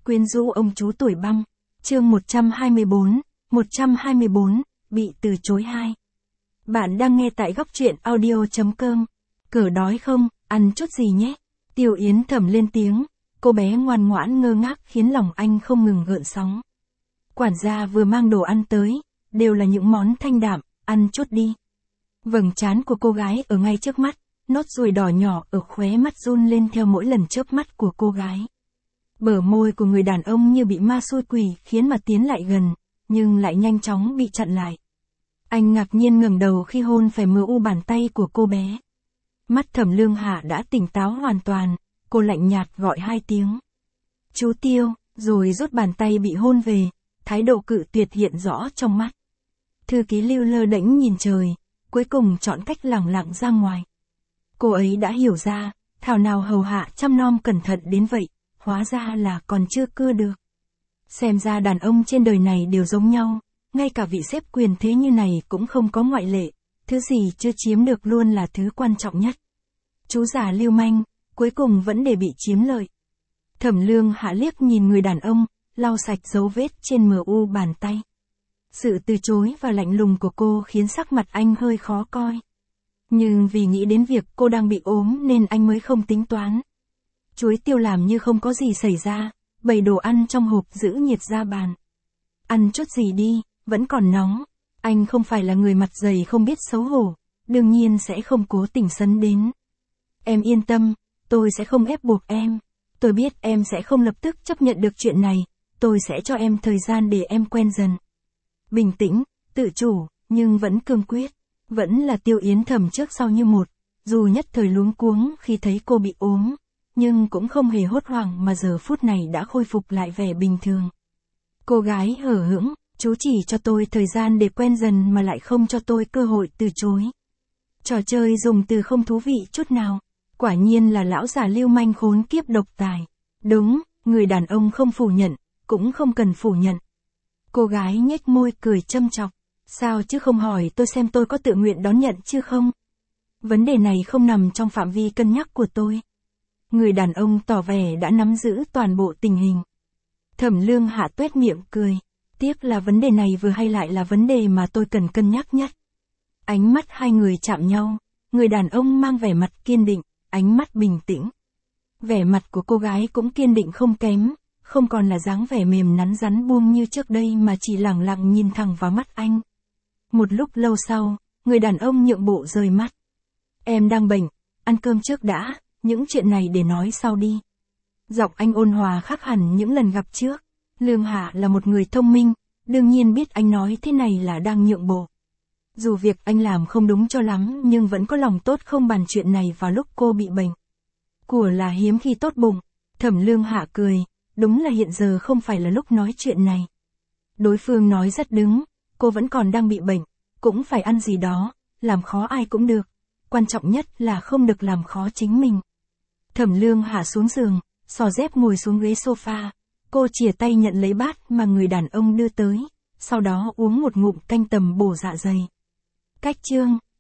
Quyến rũ ông chú tuổi băng. Chương 124, bị từ chối 2. Bạn đang nghe tại góc truyện audio.com. Cờ đói không, ăn chút gì nhé. Tiêu Yến Thẩm lên tiếng, cô bé ngoan ngoãn ngơ ngác khiến lòng anh không ngừng gợn sóng. Quản gia vừa mang đồ ăn tới, đều là những món thanh đạm, ăn chút đi. Vầng trán của cô gái ở ngay trước mắt, nốt ruồi đỏ nhỏ ở khóe mắt run lên theo mỗi lần chớp mắt của cô gái. Bờ môi của người đàn ông như bị ma xui quỷ khiến mà tiến lại gần, nhưng lại nhanh chóng bị chặn lại. Anh ngạc nhiên ngẩng đầu khi hôn phải mờ u bàn tay của cô bé. Mắt Thẩm Lương Hạ đã tỉnh táo hoàn toàn, cô lạnh nhạt gọi 2 tiếng. Chú Tiêu, rồi rút bàn tay bị hôn về, thái độ cự tuyệt hiện rõ trong mắt. Thư ký Lưu lơ đễnh nhìn trời, cuối cùng chọn cách lẳng lặng ra ngoài. Cô ấy đã hiểu ra, thảo nào hầu hạ chăm nom cẩn thận đến vậy, hóa ra là còn chưa cưa được. Xem ra đàn ông trên đời này đều giống nhau, ngay cả vị sếp quyền thế như này cũng không có ngoại lệ, thứ gì chưa chiếm được luôn là thứ quan trọng nhất. Chú già lưu manh, cuối cùng vẫn để bị chiếm lợi. Thẩm Lương Hạ liếc nhìn người đàn ông, lau sạch dấu vết trên mu bàn tay. Sự từ chối và lạnh lùng của cô khiến sắc mặt anh hơi khó coi. Nhưng vì nghĩ đến việc cô đang bị ốm nên anh mới không tính toán. Chuối tiêu làm như không có gì xảy ra, bày đồ ăn trong hộp giữ nhiệt ra bàn. Ăn chút gì đi, vẫn còn nóng. Anh không phải là người mặt dày không biết xấu hổ, đương nhiên sẽ không cố tình sấn đến. Em yên tâm, tôi sẽ không ép buộc em. Tôi biết em sẽ không lập tức chấp nhận được chuyện này, tôi sẽ cho em thời gian để em quen dần. Bình tĩnh, tự chủ, nhưng vẫn cương quyết. Vẫn là Tiêu Yến Thẩm trước sau như một, dù nhất thời luống cuống khi thấy cô bị ốm, nhưng cũng không hề hốt hoảng mà giờ phút này đã khôi phục lại vẻ bình thường. Cô gái hở hững, chú chỉ cho tôi thời gian để quen dần mà lại không cho tôi cơ hội từ chối. Trò chơi dùng từ không thú vị chút nào, quả nhiên là lão già lưu manh khốn kiếp độc tài. Đúng, người đàn ông không phủ nhận, cũng không cần phủ nhận. Cô gái nhếch môi cười châm chọc. Sao chứ không hỏi tôi xem tôi có tự nguyện đón nhận chứ không? Vấn đề này không nằm trong phạm vi cân nhắc của tôi. Người đàn ông tỏ vẻ đã nắm giữ toàn bộ tình hình. Thẩm Lương Hạ tuét miệng cười. Tiếc là vấn đề này vừa hay lại là vấn đề mà tôi cần cân nhắc nhất. Ánh mắt hai người chạm nhau. Người đàn ông mang vẻ mặt kiên định, ánh mắt bình tĩnh. Vẻ mặt của cô gái cũng kiên định không kém. Không còn là dáng vẻ mềm nắn rắn buông như trước đây mà chỉ lẳng lặng nhìn thẳng vào mắt anh. Một lúc lâu sau, người đàn ông nhượng bộ rời mắt. Em đang bệnh, ăn cơm trước đã, những chuyện này để nói sau đi. Giọng anh ôn hòa khác hẳn những lần gặp trước. Lương Hạ là một người thông minh, đương nhiên biết anh nói thế này là đang nhượng bộ. Dù việc anh làm không đúng cho lắm nhưng vẫn có lòng tốt không bàn chuyện này vào lúc cô bị bệnh. Của là hiếm khi tốt bụng. Thẩm Lương Hạ cười, đúng là hiện giờ không phải là lúc nói chuyện này. Đối phương nói rất đúng. Cô vẫn còn đang bị bệnh, cũng phải ăn gì đó, làm khó ai cũng được. Quan trọng nhất là không được làm khó chính mình. Thẩm Lương Hạ xuống giường, xò dép ngồi xuống ghế sofa. Cô chìa tay nhận lấy bát mà người đàn ông đưa tới, sau đó uống một ngụm canh tầm bổ dạ dày. Cách chương